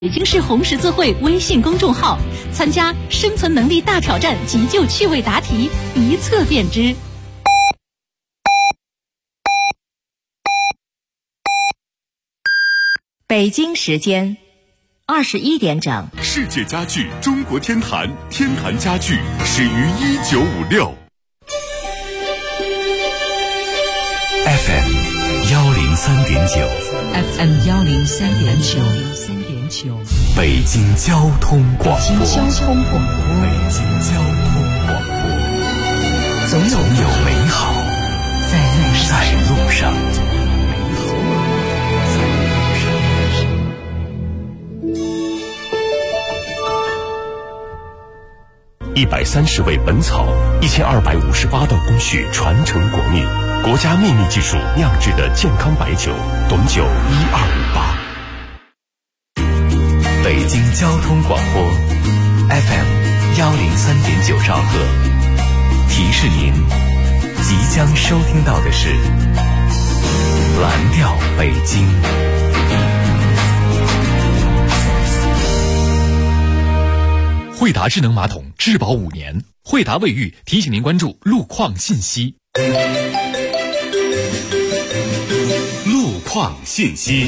北京市红十字会微信公众号，参加生存能力大挑战急救趣味答题，一测便知。 北京时间21点整。 世界家具中国天坛，天坛家具始于1956。FM 103.9，FM 103.9， 北京交通广播， 北京交通广播，总有美好在路上。 130味本草，1258道工序传承国秘，国家秘密技术酿制的健康白酒，董酒1258。 北京交通广播 FM 103.9兆赫，提示您即将收听到的是蓝调北京。 惠达智能马桶质保5年，惠达卫浴提醒您关注路况信息。 路况信息，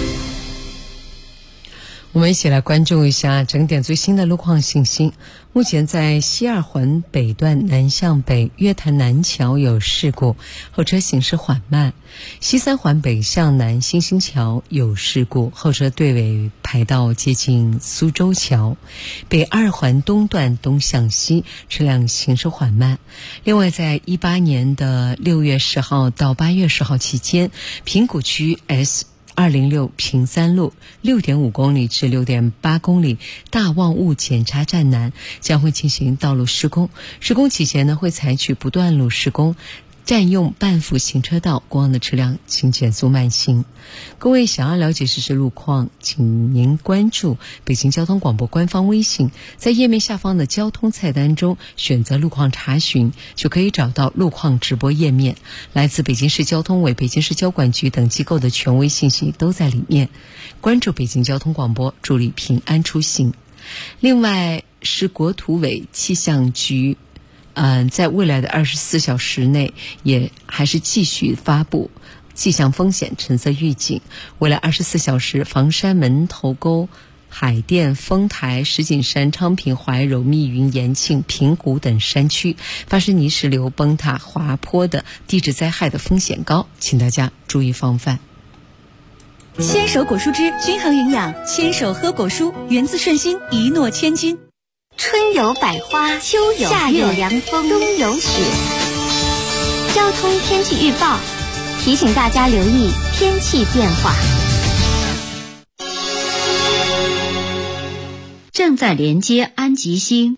我们一起来关注一下整点最新的路况信息。目前在西二环北段南向北月坛南桥有事故，后车行驶缓慢；西三环北向南新兴桥有事故，后车队尾排到接近苏州桥；北二环东段东向西车辆行驶缓慢。另外在18年的6月10号到8月10号期间，平谷区 S206 平三路 6.5 公里至 6.8 公里大望雾检查站南将会进行道路施工，施工期间呢会采取不断路施工，占用半幅行车道，过往的车辆请减速慢行。各位想要了解实时路况，请您关注北京交通广播官方微信，在页面下方的交通菜单中选择路况查询，就可以找到路况直播页面，来自北京市交通委、北京市交管局等机构的权威信息都在里面。关注北京交通广播，祝你平安出行。另外是国土委气象局在未来的24小时内也还是继续发布气象风险橙色预警。未来24小时，房山、门头沟、海淀、丰台、石景山、昌平、怀柔、密云、延庆、平谷等山区发生泥石流、崩塌、滑坡的地质灾害的风险高，请大家注意防范。 牵手果蔬汁均衡营养，牵手喝果蔬，源自顺心，一诺千金。 春有百花，秋有夏有凉风，冬有雪。交通天气预报提醒大家留意天气变化。 正在连接安吉星。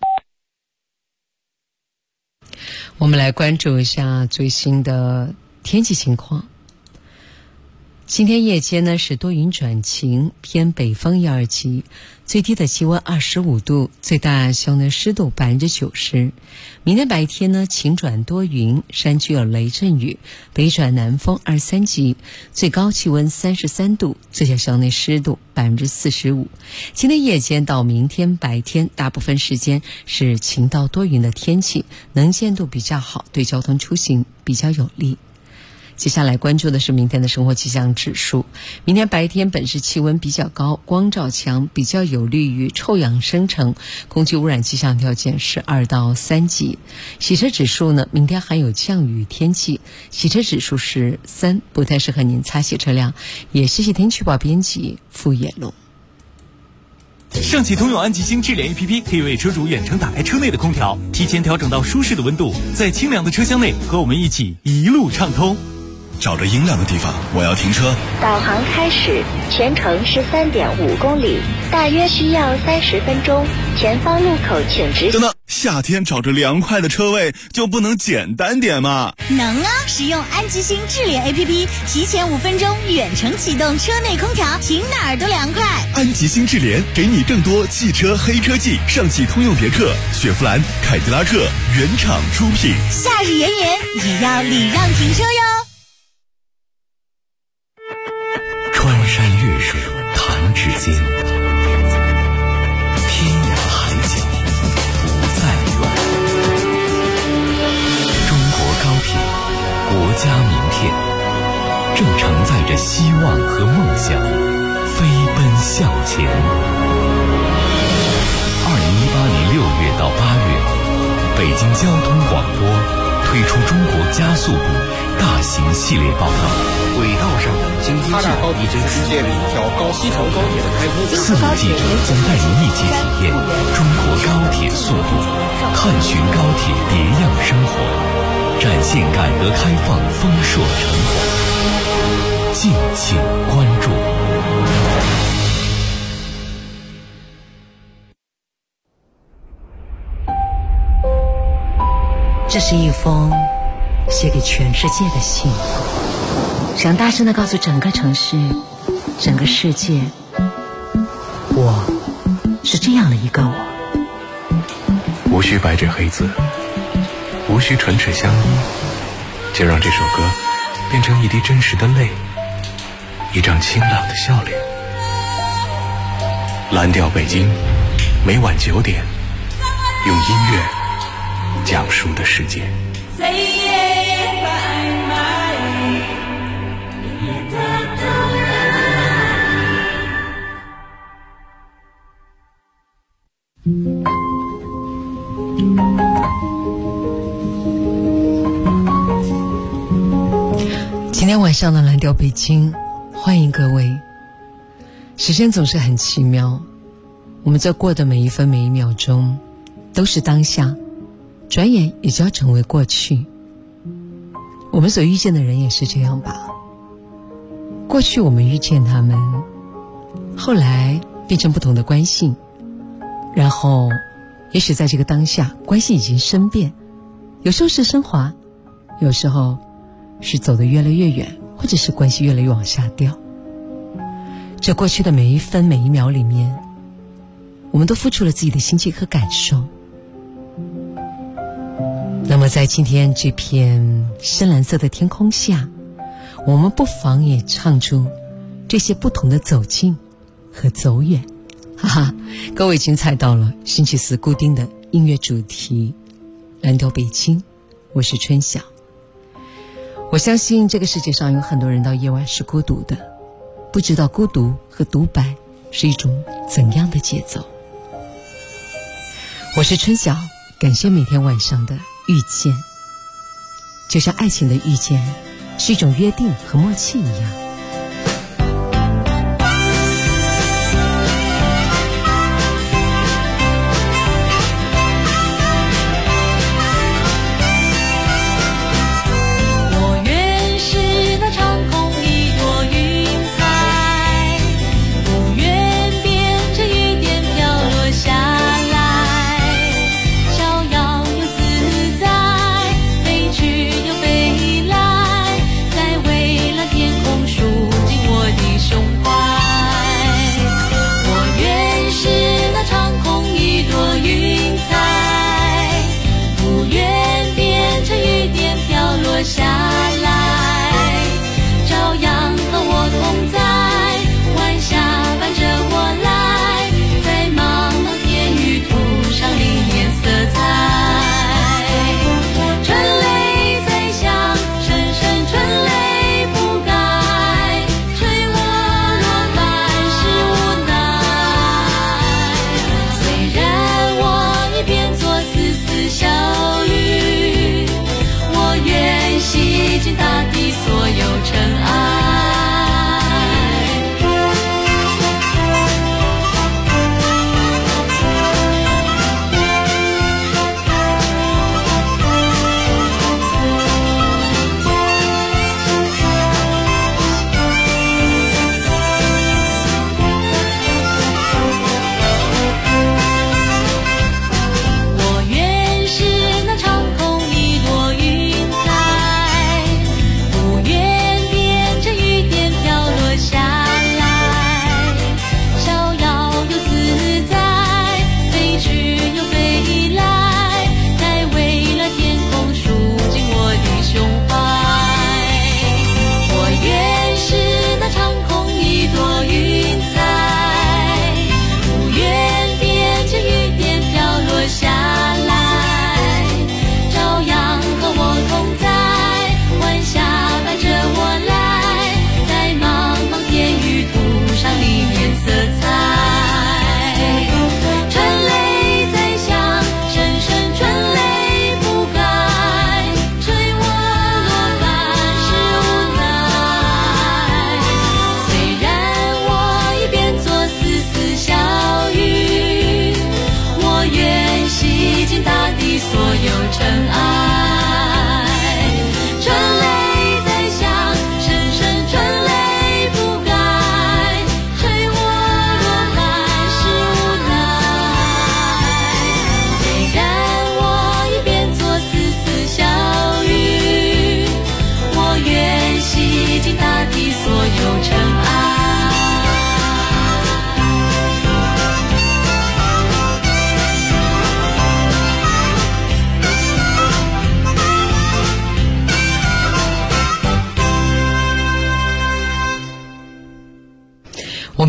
我们来关注一下最新的天气情况。今天夜间呢是多云转晴，偏北风1、2级，最低的气温25度，最大相对湿度90%。明天白天呢晴转多云，山区有雷阵雨，北转南风2、3级，最高气温33度，最小相对湿度45%。今天夜间到明天白天，大部分时间是晴到多云的天气，能见度比较好，对交通出行比较有利。接下来关注的是明天的生活气象指数。明天白天本市气温比较高，光照强，比较有利于臭氧生成，空气污染气象条件是2到3级。洗车指数呢，明天还有降雨天气，洗车指数是3，不太适合您擦洗车辆。也谢谢天气预报编辑傅野龙。 上汽通用安吉星智联 APP 可以为车主远程打开车内的空调，提前调整到舒适的温度，在清凉的车厢内和我们一起一路畅通。 找着阴凉的地方，我要停车。 导航开始，全程是3.5公里，大约需要30分钟。前方路口请直行。 等等，夏天找着凉快的车位就不能简单点吗？ 能啊！使用安吉星智联 APP， 提前5分钟远程启动车内空调，停哪儿都凉快。 安吉星智联给你更多汽车黑科技，上汽通用别克、雪佛兰、凯迪拉克原厂出品。 夏日炎炎，也要礼让停车哟。 穿山越水弹指间， 着希望和梦想，飞奔向前。2018年6月到8月，北京交通广播推出中国加速度大型系列报道。 轨道上京津冀高铁世界里一条西条高铁的开通 ，4路记者将带您一起体验中国高铁速度，探寻高铁别样生活，展现改革开放丰硕成果。敬请关注。 这是一封写给全世界的信，想大声地告诉整个城市、整个世界，我是这样的一个我。 无需白纸黑字，无需唇齿相依，就让这首歌变成一滴真实的泪，一张清朗的笑脸。蓝调北京，每晚9点，用音乐讲述的世界。 今天晚上的蓝调北京，欢迎各位。时间总是很奇妙，我们在过的每一分每一秒钟都是当下，转眼也就要成为过去。我们所遇见的人也是这样吧，过去我们遇见他们，后来变成不同的关系，然后也许在这个当下关系已经生变，有时候是升华，有时候是走得越来越远，或者是关系越来越往下掉。这过去的每一分每一秒里面，我们都付出了自己的心情和感受。那么在今天这片深蓝色的天空下，我们不妨也唱出这些不同的走近和走远。哈哈，各位已经猜到了星期四固定的音乐主题，蓝调北京，我是春晓。我相信这个世界上有很多人到夜晚是孤独的，不知道孤独和独白是一种怎样的节奏。我是春晓，感谢每天晚上的遇见，就像爱情的遇见是一种约定和默契一样。 不愿变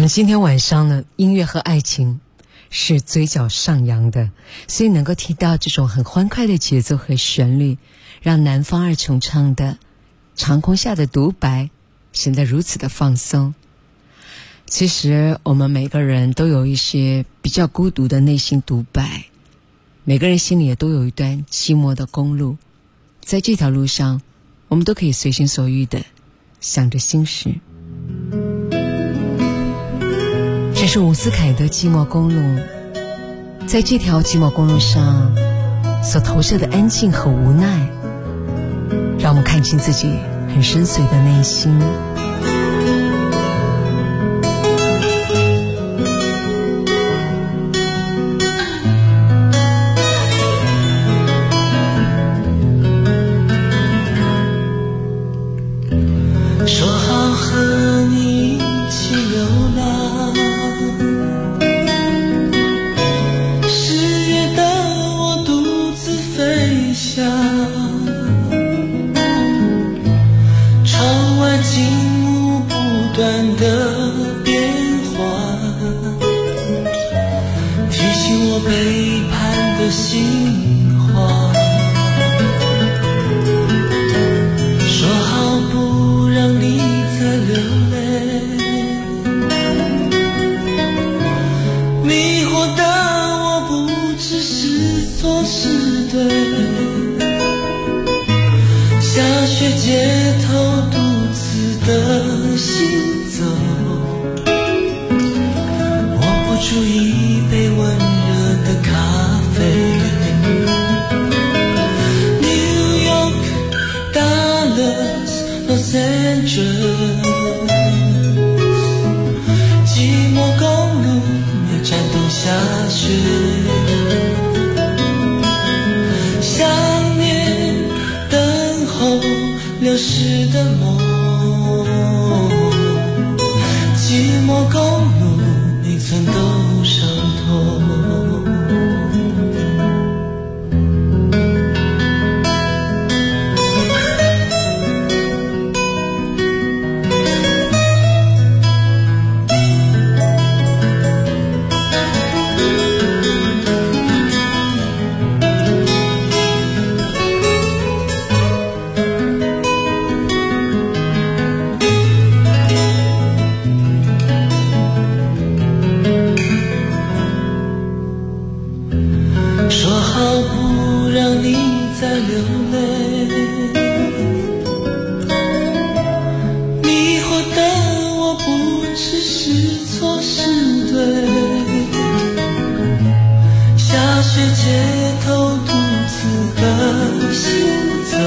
们今天晚上呢，音乐和爱情是嘴角上扬的，所以能够听到这种很欢快的节奏和旋律，让南方二重唱的《长空下的独白》显得如此的放松。其实我们每个人都有一些比较孤独的内心独白，每个人心里也都有一段寂寞的公路，在这条路上我们都可以随心所欲的想着心事。这是伍思凯的寂寞公路，在这条寂寞公路上所投射的安静和无奈，让我们看清自己很深邃的内心。 说好和你一起流浪，10月的我独自飞翔，窗外景物不断的变化，提醒我背叛的心慌。说好不让你再流泪，迷惑的我不知是错是对，下雪街头独自的行走，我不注意一杯温热的咖啡。Los Angeles， 寂寞公路也颤动下雪，想念等候流逝的梦，寂寞公路每寸都伤痛。说好不让你再流泪，迷惑的我不知是错是对，下雪街头独自的行走，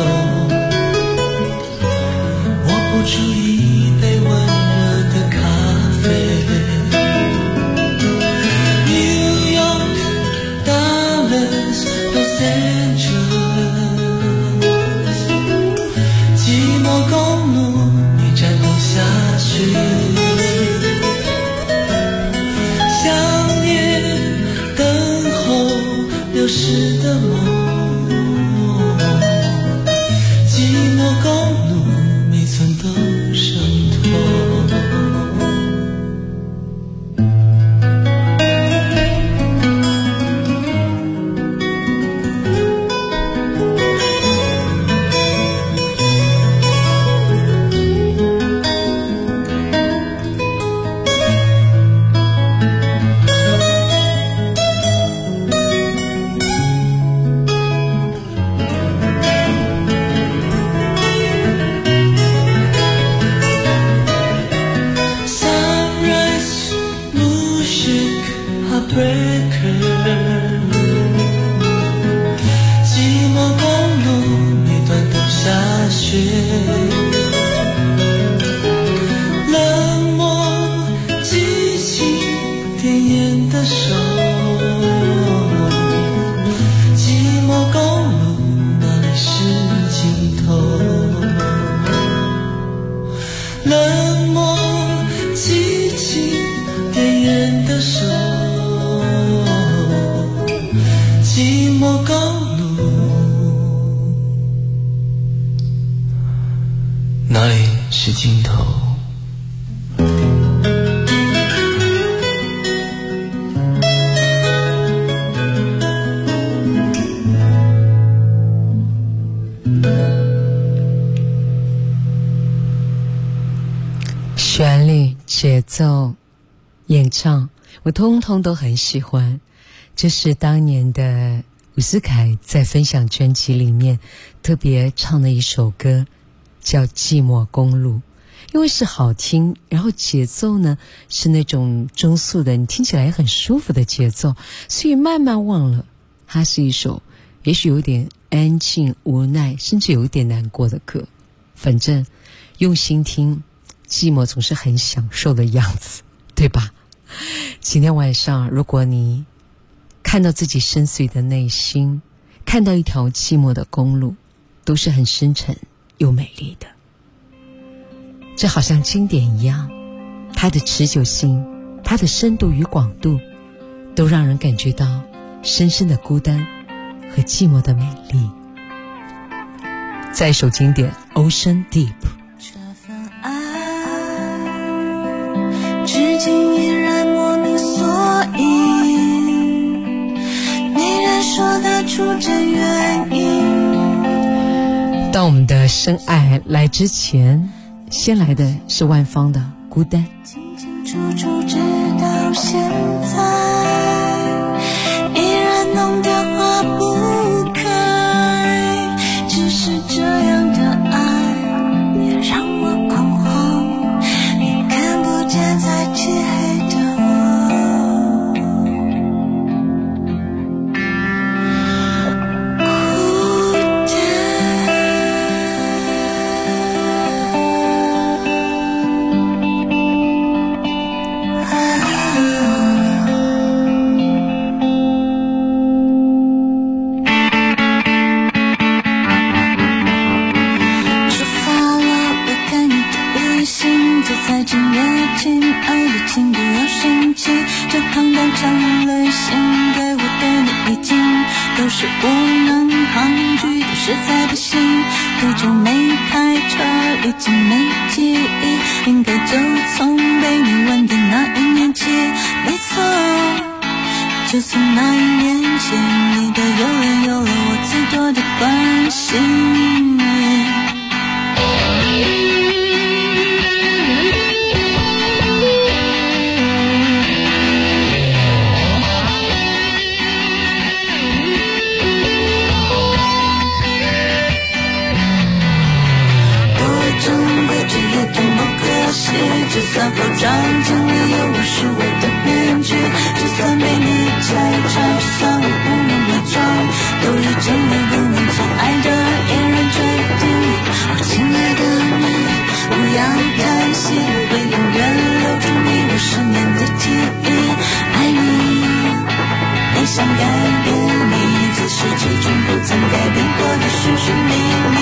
我不注意一杯温热的咖啡。Los Angeles， 寂寞公路你颤动下雪，想念等候流逝的梦，寂寞公路每寸都伤痛。寂寞公路每段都下雪，冷漠激情点烟的手，寂寞公路哪里是尽头，冷漠激情点烟的手，寂寞公路哪里是尽头。 唱，我通通都很喜欢。这是当年的伍思凯在分享专辑里面特别唱的一首歌，叫《寂寞公路》。因为是好听，然后节奏呢是那种中速的，你听起来很舒服的节奏，所以慢慢忘了它是一首也许有点安静、无奈，甚至有一点难过的歌。反正用心听，寂寞总是很享受的样子，对吧？今天晚上如果你看到自己深邃的内心，看到一条寂寞的公路，都是很深沉又美丽的。这好像经典一样，它的持久性，它的深度与广度，都让人感觉到深深的孤单和寂寞的美丽。再一首经典 Ocean Deep。 这份爱至今依然莫名所以，没人说得出真原因。 当我们的深爱来之前，先来的是万芳的孤单。 清清楚楚直到现在，依然弄得化不开，只是这样的爱也让我恐慌，你看不见在漆黑的我。是无能抗拒的实在不行，多久没开车，已经没记忆，应该就从被你吻的那一年起。没错，就从那一年起，你的有人有了我最多的关心。就算后照镜里有我是我的面具，就算被你拆穿，就算我不能伪装，都已真的不能从爱的嫣然坠地。我亲爱的你，不要叹息，我会永远留住你我10年的记忆。爱你，没想改变你，自始至终不曾改变过的寻寻觅觅。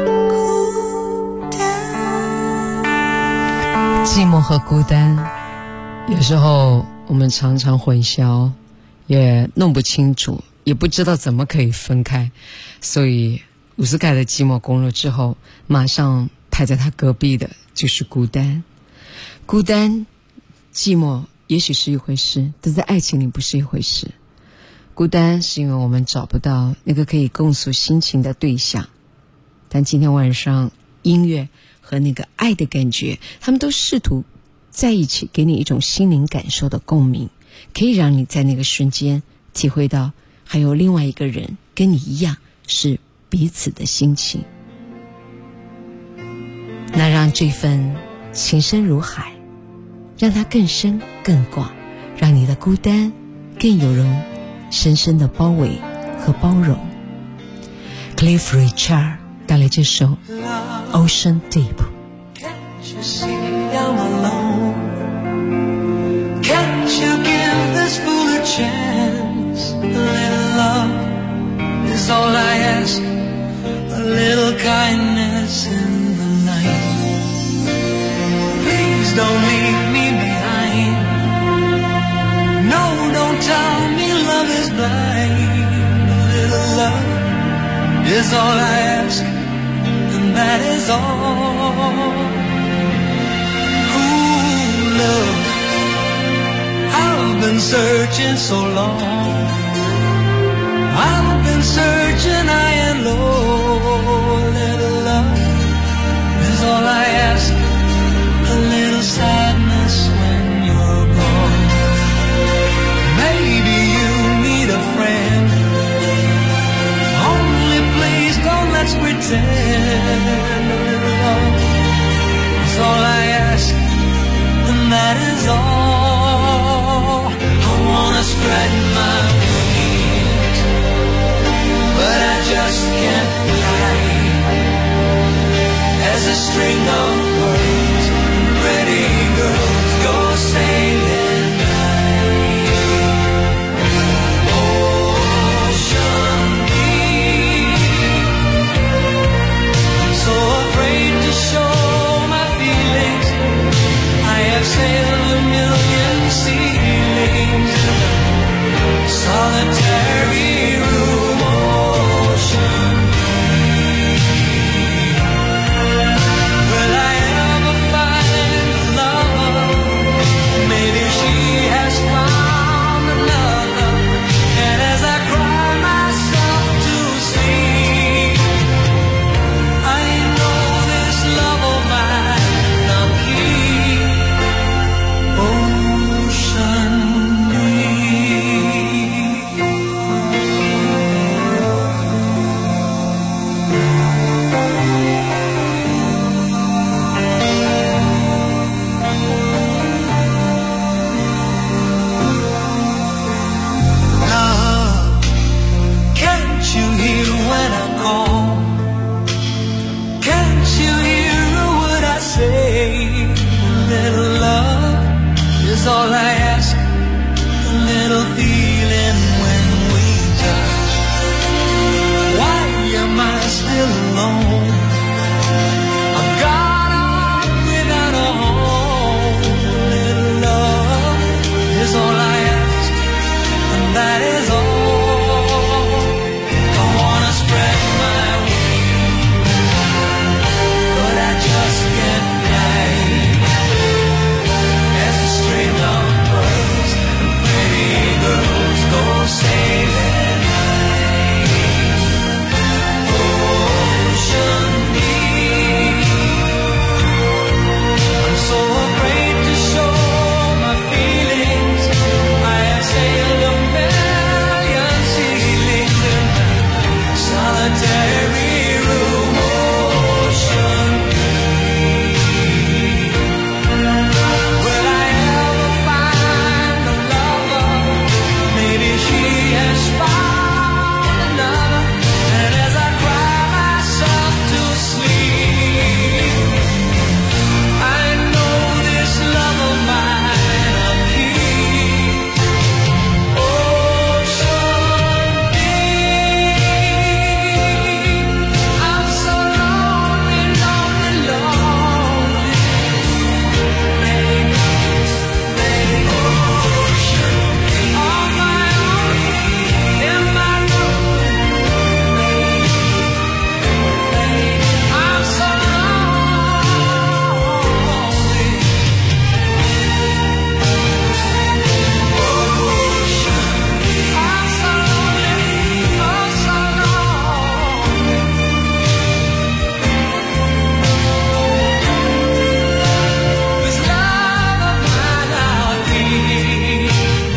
寂寞和孤单有时候我们常常混淆，也弄不清楚，也不知道怎么可以分开，所以伍思凯的寂寞公路之后，马上排在他隔壁的就是孤单。孤单寂寞也许是一回事，但在爱情里不是一回事。孤单是因为我们找不到那个可以共诉心情的对象，但今天晚上音乐和那个爱的感觉，他们都试图在一起，给你一种心灵感受的共鸣，可以让你在那个瞬间体会到还有另外一个人跟你一样是彼此的心情。那让这份情深如海，让它更深更广，让你的孤单更有人深深的包围和包容。 Cliff Richard 带来这首 Ocean Deep。 Can't you see I'm alone? Can't you give this fool a chance? A little love is all I ask, a little kindness in the night. Please don't leave me behind. No, don't tell me love is blind. A little love is all I ask, and that is all. Ooh, love, I've been searching so long. I've been searching high and low. A little love is all I ask, a little sadness when you're gone. Maybe you need a friend, only please don't let's pretend. A little love is all I ask, and that is all. I wanna spread my wings, but I just can't fly. As a string of pearls, pretty girls go sailing high. Ocean deep, I'm so afraid to show my feelings. I have sailed a million sea lanes.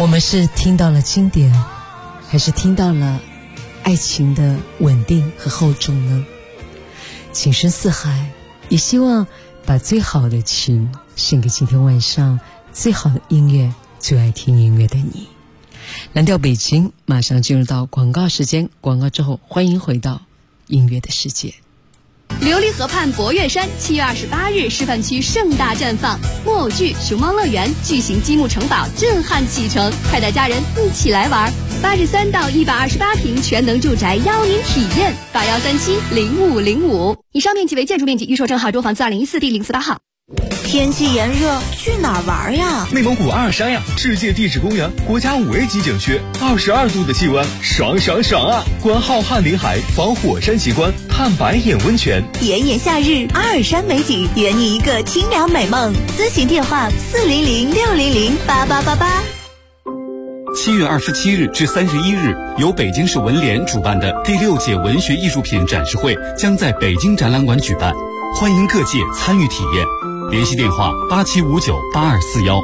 们是听到了经典，还是听到了爱情的稳定和厚重呢？情深似海，也希望把最好的情献给今天晚上最好的音乐，最爱听音乐的你。蓝调北京马上进入到广告时间，广告之后欢迎回到音乐的世界。 琉璃河畔博岳山7月28日示范区盛大绽放，木偶剧熊猫乐园巨型积木城堡震撼启程，快带家人一起来玩。83到128平全能住宅邀您体验，81370505。以上面积为建筑面积，预售证号中房子2014第048号。 天气炎热，去哪儿玩呀？ 内蒙古阿尔山呀，世界地质公园，国家5A级景区，22度的气温，爽爽爽啊！观浩瀚林海，访火山奇观，探白眼温泉。 炎炎夏日，阿尔山美景，圆你一个清凉美梦。咨询电话400-600-8888。 7月27日至31日，由北京市文联主办的第6届文学艺术品展示会将在北京展览馆举办，欢迎各界参与体验。联系电话87598241。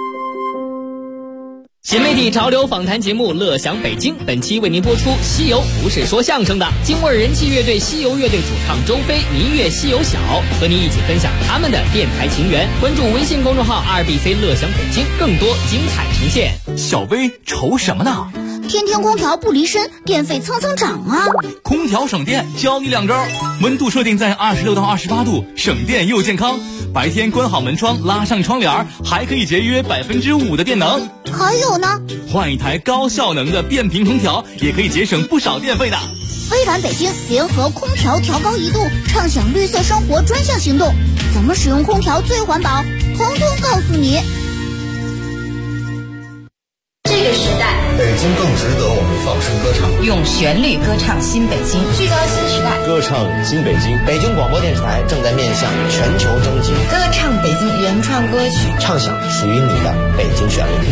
新媒体潮流访谈节目《乐享北京》，本期为您播出西游不是说相声的，京味人气乐队西游乐队主唱周飞、民乐西游小和您一起分享他们的电台情缘。关注微信公众号2BC 乐享北京，更多精彩呈现。 小飞愁什么呢？ 天天空调不离身，电费蹭蹭涨啊！ 空调省电，教你2招：温度设定在26到28度，省电又健康。白天关好门窗，拉上窗帘，还可以节约5%的电能。 还有呢， 换一台高效能的变频空调，也可以节省不少电费的。 微软北京联合空调调高1度，畅享绿色生活专项行动，怎么使用空调最环保，统统告诉你。 这个时代， 北京更值得我们放声歌唱， 用旋律歌唱新北京，聚焦新时代， 歌唱新北京。北京广播电视台正在面向全球征集歌唱北京原创歌曲， 唱响属于你的北京旋律。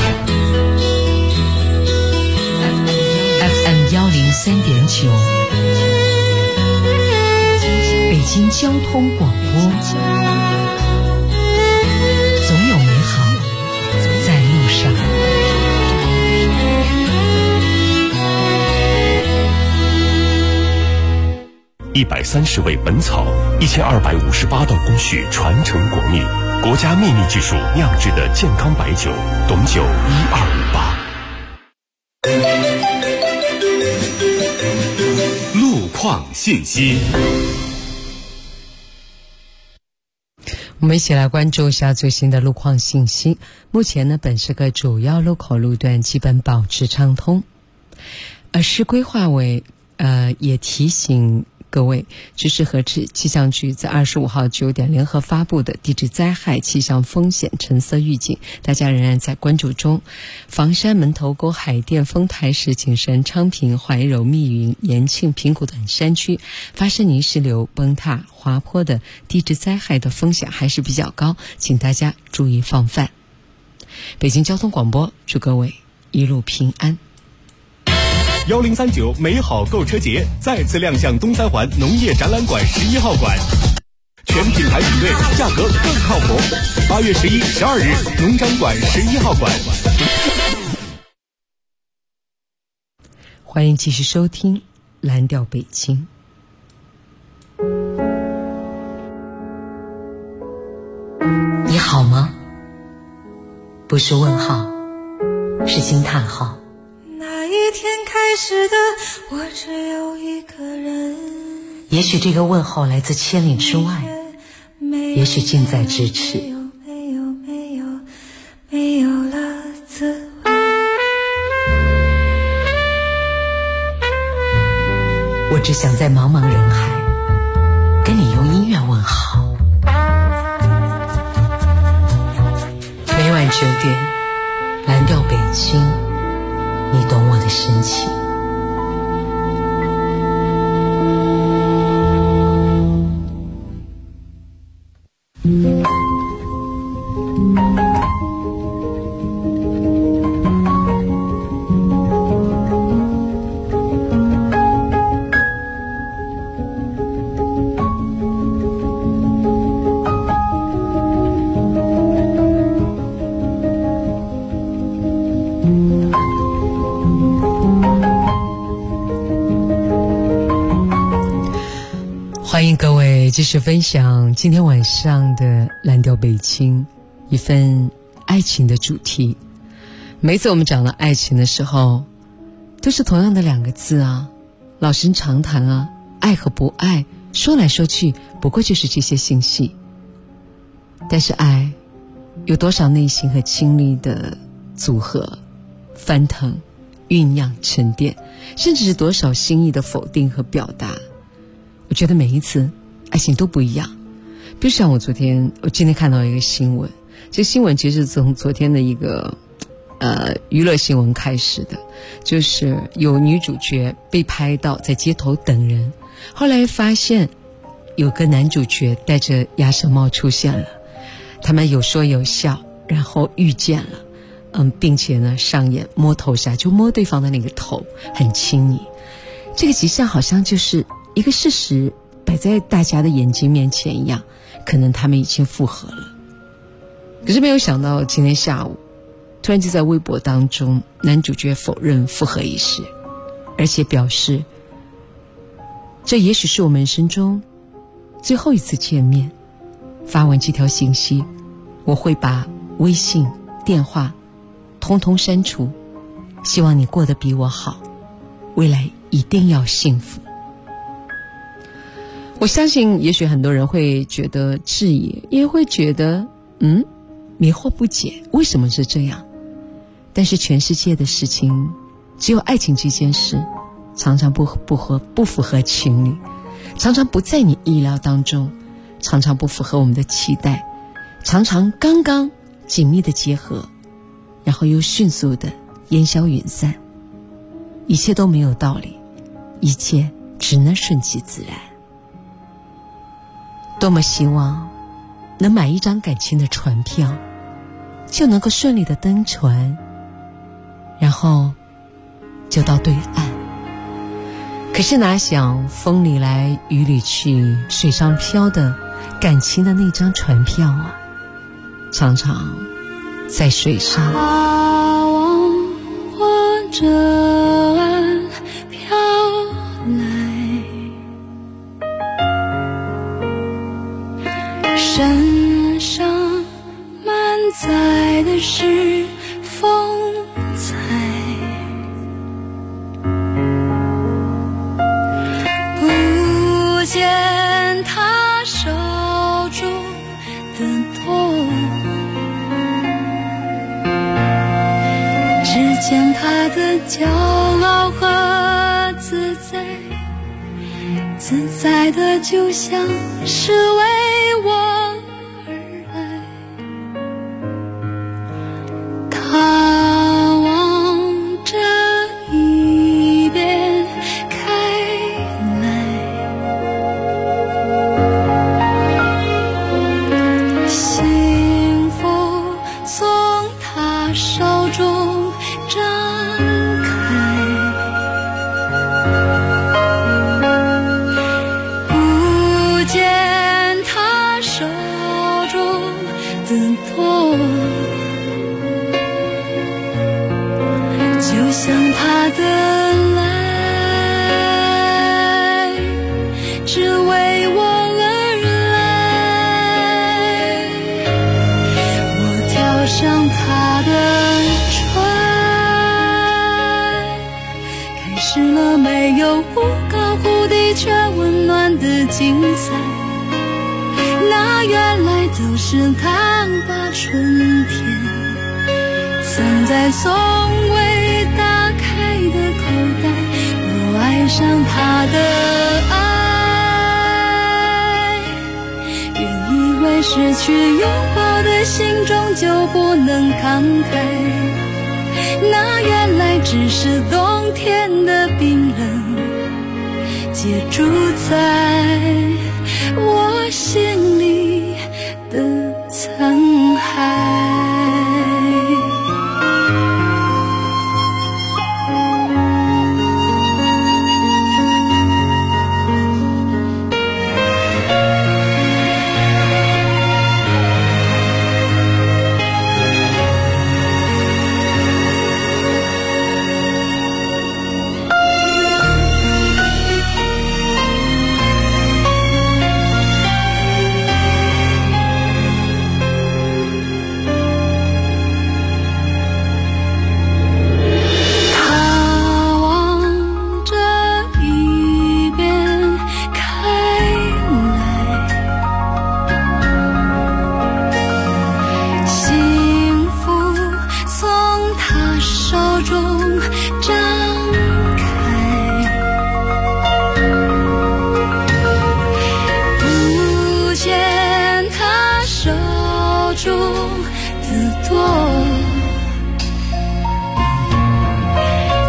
FM 103.9，北京交通广播，总有美好在路上。 130味本草，1258道工序传承国秘，国家秘密技术酿制的健康白酒，董酒1258。 路况信息。 我们一起来关注一下最新的路况信息。目前呢，本市各主要路口路段基本保持畅通。市规划委也提醒各位，支持和气象局在25号9点联合发布的地质灾害气象风险橙色预警，大家仍然在关注中。房山、门头沟、海淀、丰台市、景山、昌平、怀柔、密云、延庆、平谷等山区发生泥石流、崩塌、滑坡的地质灾害的风险还是比较高，请大家注意防范。北京交通广播祝各位一路平安。 1039美好购车节再次亮相东三环农业展览馆11号馆，全品牌比对，价格更靠谱。8月11、12日，农展馆11号馆。 欢迎继续收听蓝调北京。你好吗？不是问号，是惊叹号。 那一天开始的，我只有一个人。 也许这个问候来自千里之外，也许近在咫尺。 没有了滋味。 我只想在茫茫人海跟你用音乐问好。每晚9点，蓝调北京，你懂我的深情。 欢迎各位继续分享今天晚上的蓝调北京，一份爱情的主题。每次我们讲到爱情的时候，都是同样的两个字啊，老生常谈啊，爱和不爱，说来说去不过就是这些信息。但是爱有多少内心和经历的组合、翻腾、酝酿、沉淀，甚至是多少心意的否定和表达，我觉得每一次爱情都不一样。比如像我今天看到一个新闻，这新闻其实是从昨天的一个娱乐新闻开始的，就是有女主角被拍到在街头等人，后来发现有个男主角戴着鸭舌帽出现了，他们有说有笑，然后遇见了，并且呢上演摸头杀，就摸对方的那个头，很亲昵。这个极限好像就是一个事实摆在大家的眼睛面前一样，可能他们已经复合了。可是没有想到今天下午突然就在微博当中，男主角否认复合一事，而且表示这也许是我们人生中最后一次见面。发完这条信息，我会把微信、电话通通删除，希望你过得比我好，未来一定要幸福。我相信也许很多人会觉得质疑，也会觉得迷惑不解，为什么是这样？但是全世界的事情，只有爱情这件事常常不符合情理，常常不在你意料当中，常常不符合我们的期待，常常刚刚紧密的结合，然后又迅速的烟消云散。一切都没有道理，一切只能顺其自然。多么希望能买一张感情的船票，就能够顺利的登船，然后就到对岸。可是哪想风里来雨里去，水上漂的感情的那张船票啊，常常在水上往我这岸飘来，身上满载的是风采，不见他手中的舵，只见他的骄傲和自在，自在的就像是为我而来。他往这一边开来，幸福从他手中展开，不见他手中的舵，就像他的来，只为我而来。我跳上他的船，开始了没有忽高忽低却温暖的精彩。那原来都是他把春天藏在从未打开的口袋。我爱上他的爱，原以为失去拥抱的心终究不能慷慨，那原来只是冬天的冰冷，结住在我心里的沧海。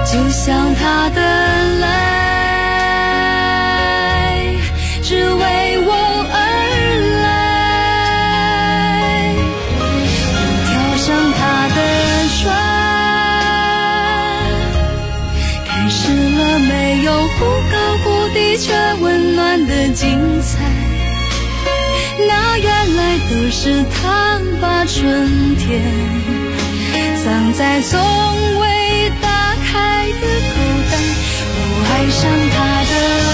就像他的来，只为我而来。我跳上他的船，开始了没有忽高忽低却温暖的精彩。那原来都是他把春天藏在从未打开的口袋。我爱上他的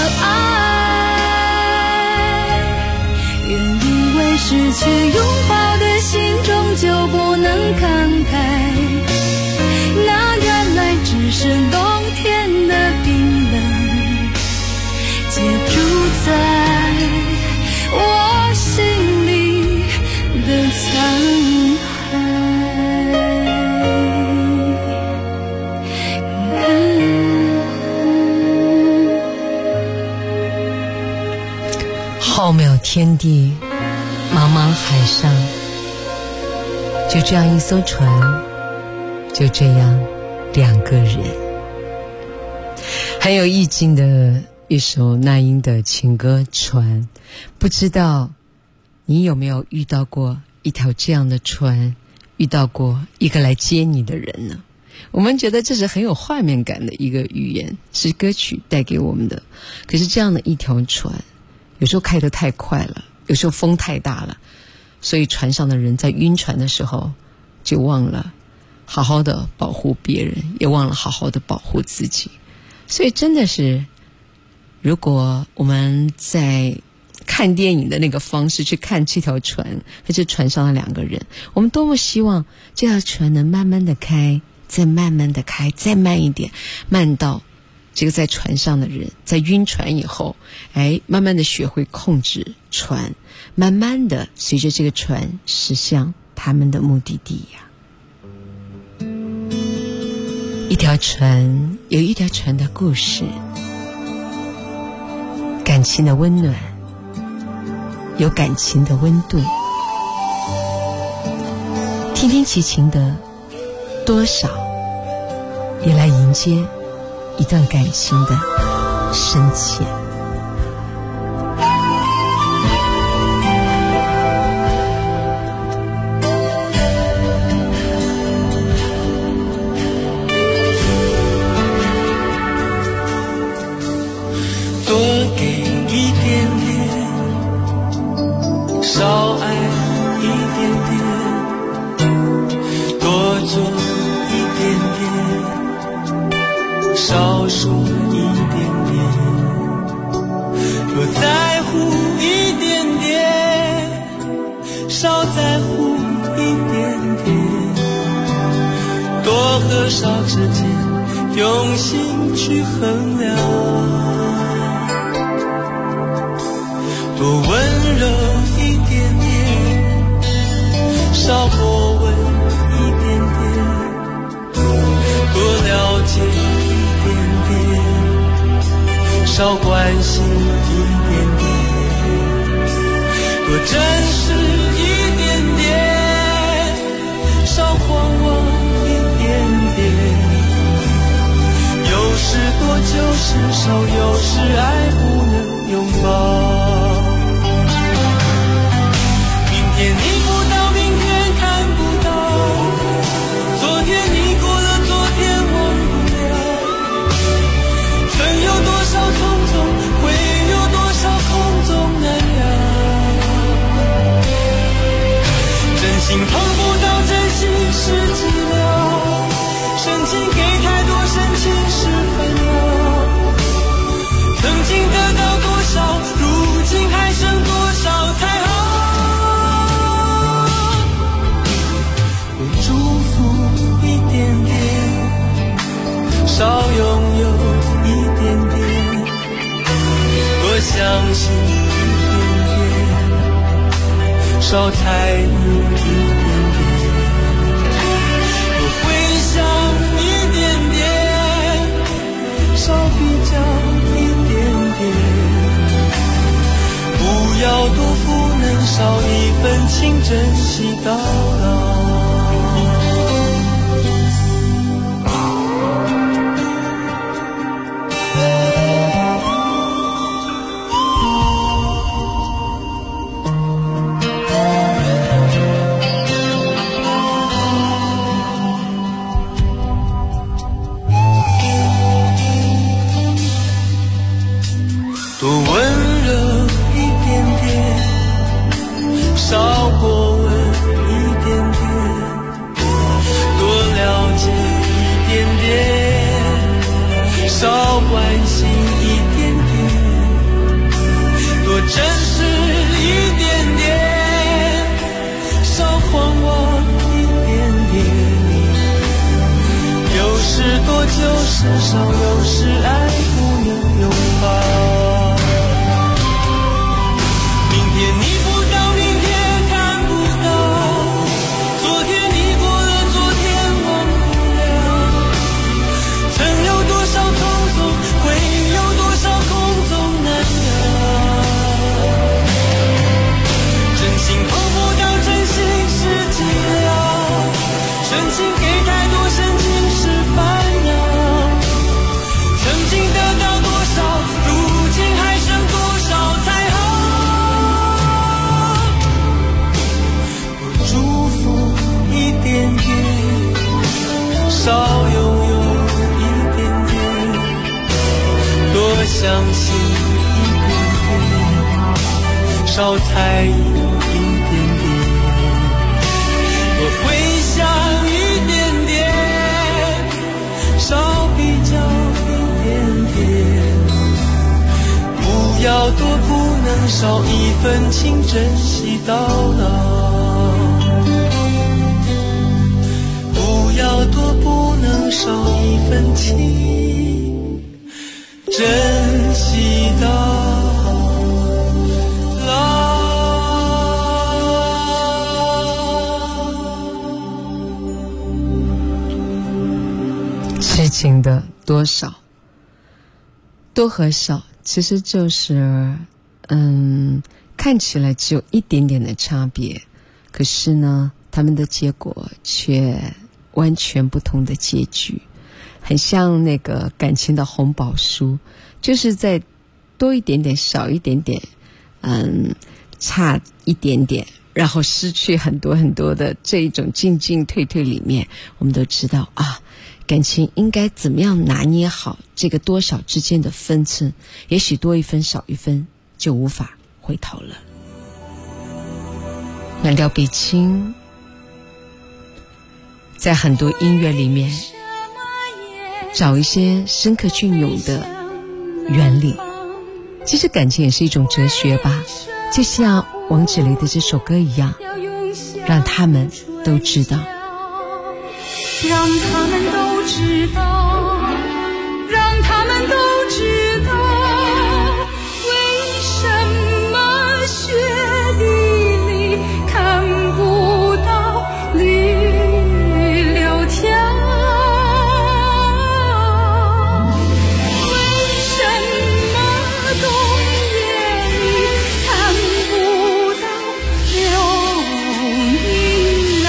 爱，原以为失去拥抱的心终究不能慷慨，那原来只是冬天的冰冷结住在我心里的沧海。 浩渺天地，茫茫海上，就这样一艘船，就这样两个人。很有意境的一首那英的情歌《船》，不知道你有没有遇到过一条这样的船，遇到过一个来接你的人呢？我们觉得这是很有画面感的一个语言，是歌曲带给我们的。可是这样的一条船，有时候开得太快了，有时候风太大了，所以船上的人在晕船的时候就忘了好好的保护别人，也忘了好好的保护自己。所以真的是，如果我们在看电影的那个方式去看这条船和这船上的两个人，我们多么希望这条船能慢慢的开，再慢慢的开，再慢一点，慢到这个在船上的人在晕船以后，慢慢的学会控制船，慢慢的随着这个船驶向他们的目的地呀。一条船有一条船的故事，感情的温暖有感情的温度，听听齐秦的多少，也来迎接一段感情的深浅。 多给一点点，少爱一点点，多做一点点，少说一点点，多在乎一点点，少在乎一点点，多和少之间用心去衡量，多温柔一点点，少过问一点点，多了解一点点，少关心一点点，多真实一点点，少狂妄一点点，有时多就是少，有时爱不能拥抱。明天你不到，明天看不到，昨天你过了，昨天忘不了，曾有多少匆匆，会有多少空中难料，真心碰不到，真心是治疗，深情给太多，深情是烦恼，曾经得到多少，如今还剩多少才好，多祝福一点点，少拥有一点点，多相信一点点，少参与一点点，多回想一点点，少比较一点点，不要多不能少一份情，珍惜到老。 关心一点点，多真实一点点，少慌我一点点，有时多就是少，有时爱不能拥抱。明天你不到，明天看不到，昨天你过了，昨天忘不了，曾有多少匆匆，会有多少空中难料，真心碰不到，真心是寂寥，真心给太多，深情是烦恼，曾经得到多少，如今还剩多少才好。一点点，少拥有一点点，多相信一点点，少猜疑一点点，多回想一点点，少比较一点点，不要多，不能少，一份情珍惜到老。要多，不能少，一份情珍惜到老。 痴情的多少，多和少其实就是看起来只有一点点的差别，可是呢他们的结果却完全不同的结局，很像那个感情的红宝书，就是在多一点点，少一点点，差一点点，然后失去很多很多的这一种进进退退里面，我们都知道啊，感情应该怎么样拿捏好这个多少之间的分寸，也许多一分少一分就无法回头了。蓝调北京在很多音乐里面找一些深刻隽永的原理，其实感情也是一种哲学吧，就像王芷蕾的这首歌一样，让他们都知道， 让他们都知道，让他们都知道，为什么雪地里看不到绿柳条，为什么冬夜里看不到柳荫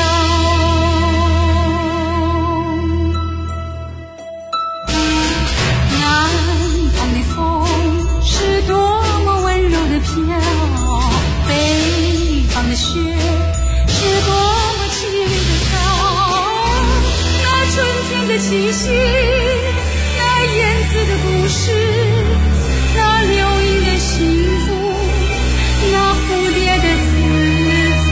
南方的风是多么温柔的飘，北方的雪是多么凄厉的扫，那春天的气息，那燕子的故事，那柳荫的幸福，那蝴蝶的自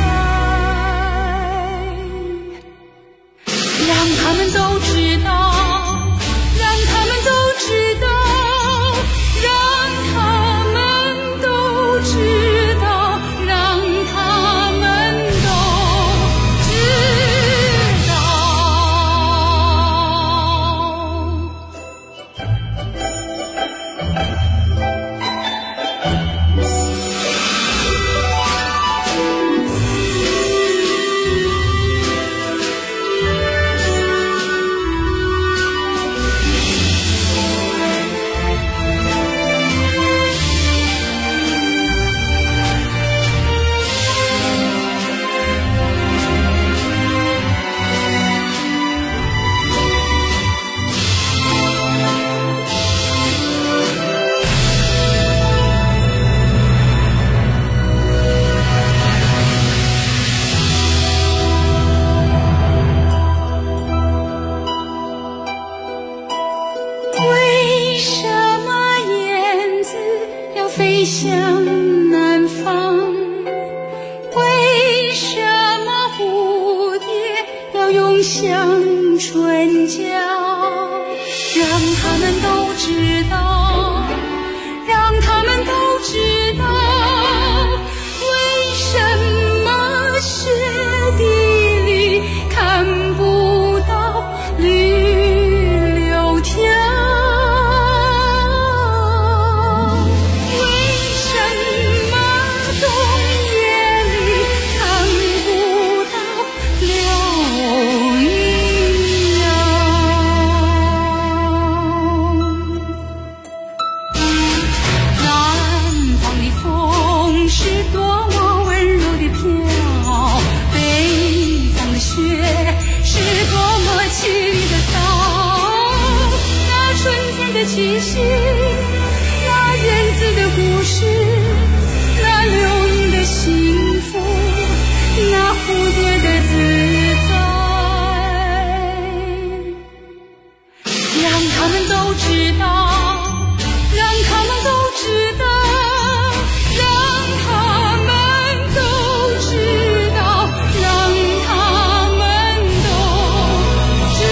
在，让他们都知道，让他们都知道，让他们都知道，让他们都知道。为什么燕子要飞向南方？为什么蝴蝶要涌向春江？让他们都知道， 的气息，那燕子的故事，那流萤的幸福，那蝴蝶的自在，让他们都知道，让他们都知道，让他们都知道，让他们都知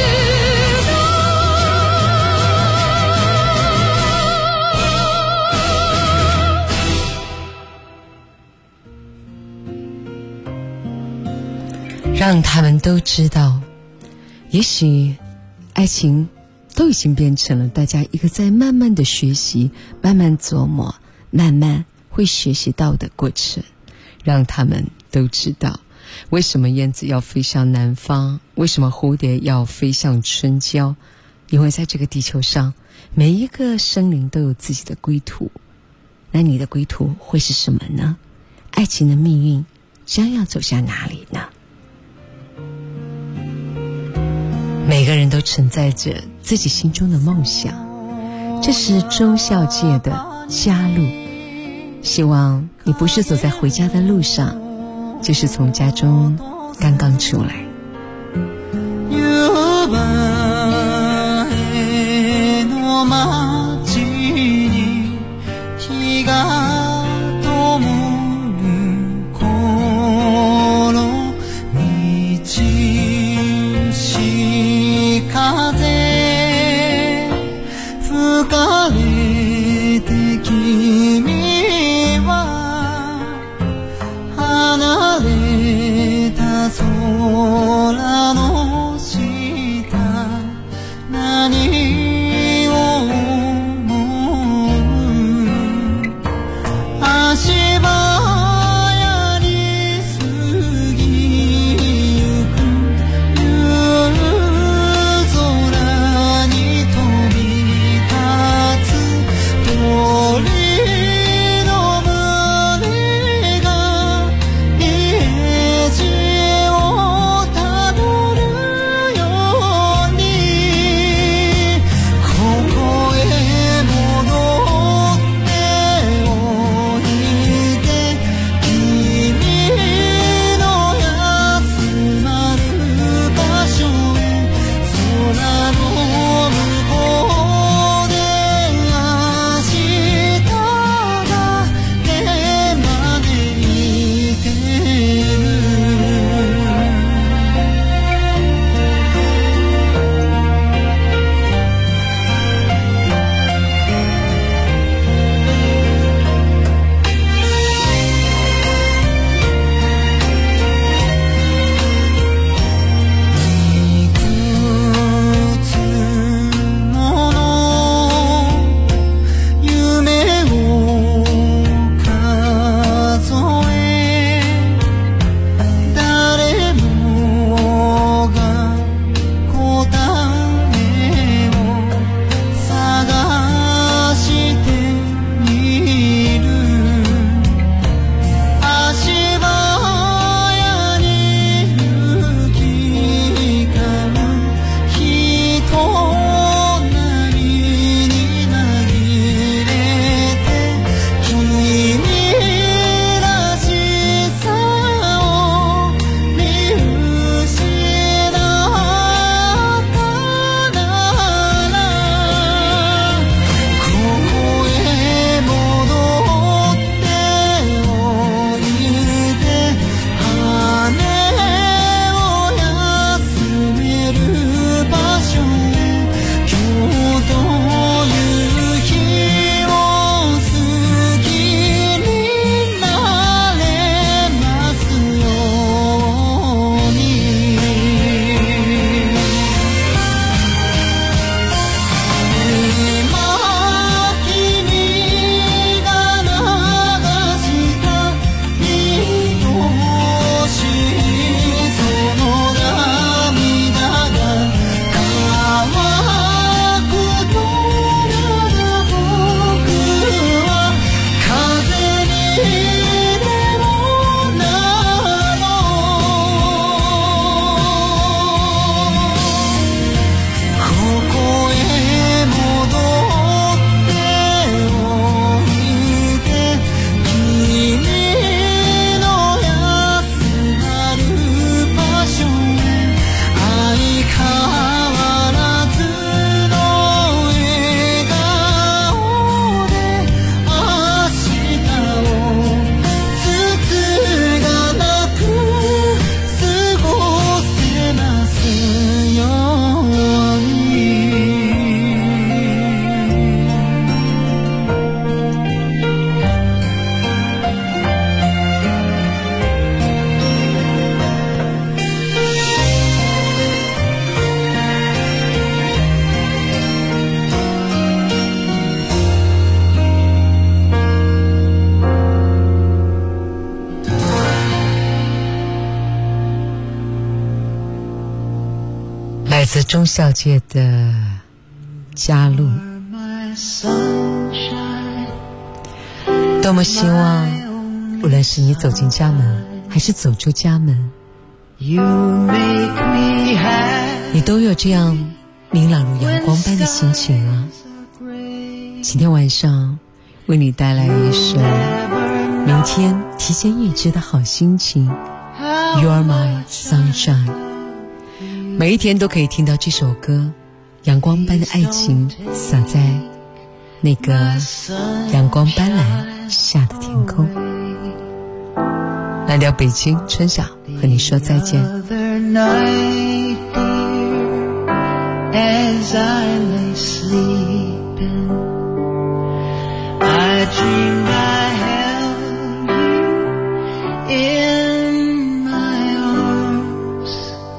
道，让他们都知道。也许爱情都已经变成了大家一个在慢慢的学习，慢慢琢磨，慢慢会学习到的过程。让他们都知道，为什么燕子要飞向南方，为什么蝴蝶要飞向春郊。因为在这个地球上，每一个生灵都有自己的归途。那你的归途会是什么呢？爱情的命运将要走向哪里呢？每个人都承载着自己心中的梦想，这是周孝介的家路。希望你不是走在回家的路上，就是从家中刚刚出来。 自钟小姐的加入，多么希望无论是你走进家门还是走出家门，你都有这样明朗如阳光般的心情啊。今天晚上为你带来一首明天提前预知的好心情， You are my sunshine。 每一天都可以听到这首歌，阳光般的爱情洒在那个阳光斑斓下的天空。蓝调北京春晓和你说再见。 As I lay sleeping, I dreamed I held you in my arms.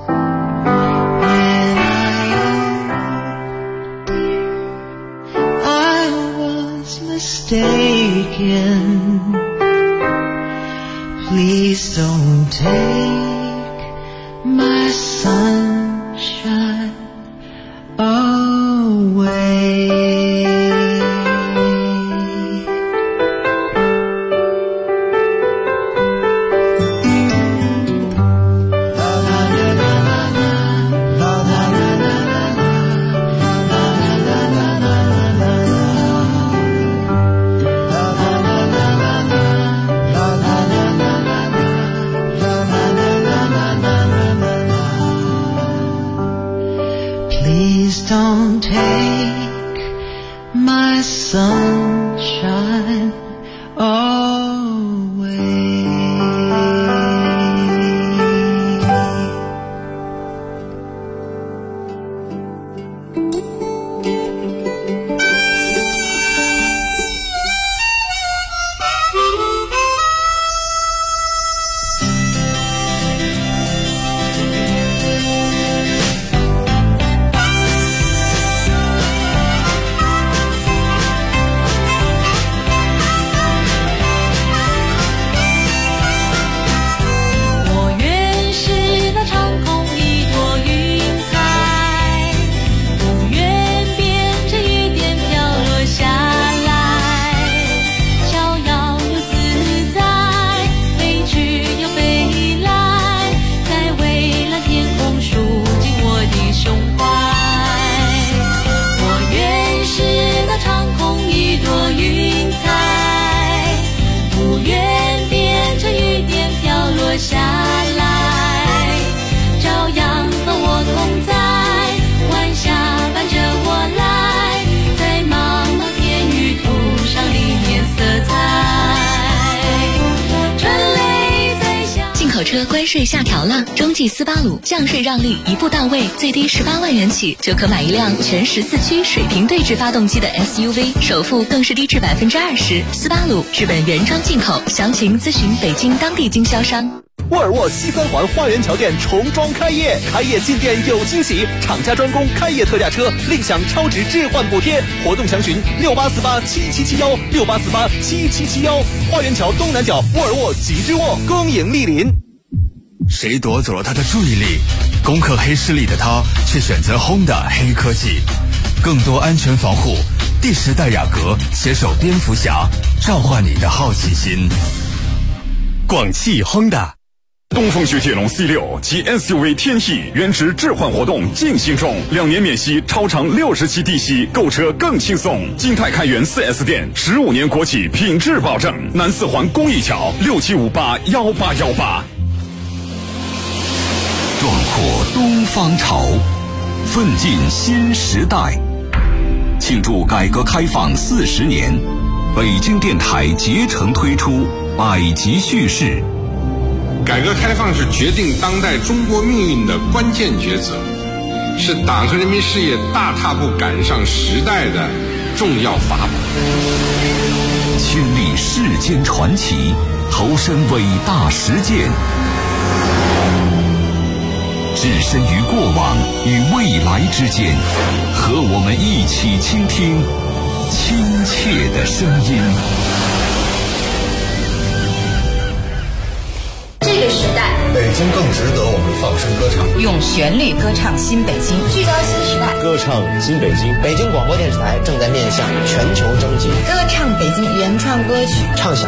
When I was mistaken. Please don't take my sunshine away. Please don't take my sunshine away. 车关税下调了，中际斯巴鲁降税让利一步到位，最低18万元起就可买一辆全14驱水平对置发动机的 SUV， 首付更是低至20%。斯巴鲁日本原装进口，详情咨询北京当地经销商。 沃尔沃西三环花园桥店重装开业，开业进店有惊喜，厂家专供开业特价车，另享超值置换补贴，活动详询68487771，68487771。花园桥东南角沃尔沃极致沃，恭迎莅临。 谁夺走了他的注意力？攻克黑势力的他却选择 Honda 黑科技，更多安全防护。第10代雅阁携手蝙蝠侠，召唤你的好奇心。 广汽 Honda。东风雪铁龙 C6 及 SUV 天翼原值置换活动进行中，2年免息，超长60期低息，购车更轻松。金泰开元 4S 店，15年国企品质保证。南4环公益桥67581818。 壮阔东方潮，奋进新时代。庆祝改革开放40年，北京电台竭诚推出百集叙事。 改革开放是决定当代中国命运的关键抉择，是党和人民事业大踏步赶上时代的重要法宝。 亲历世间传奇，投身伟大实践，置身于过往与未来之间，和我们一起倾听亲切的声音。 这个时代， 北京更值得我们放声歌唱。 用旋律歌唱新北京，聚焦新时代， 歌唱新北京。北京广播电视台正在面向全球征集歌唱北京原创歌曲， 唱响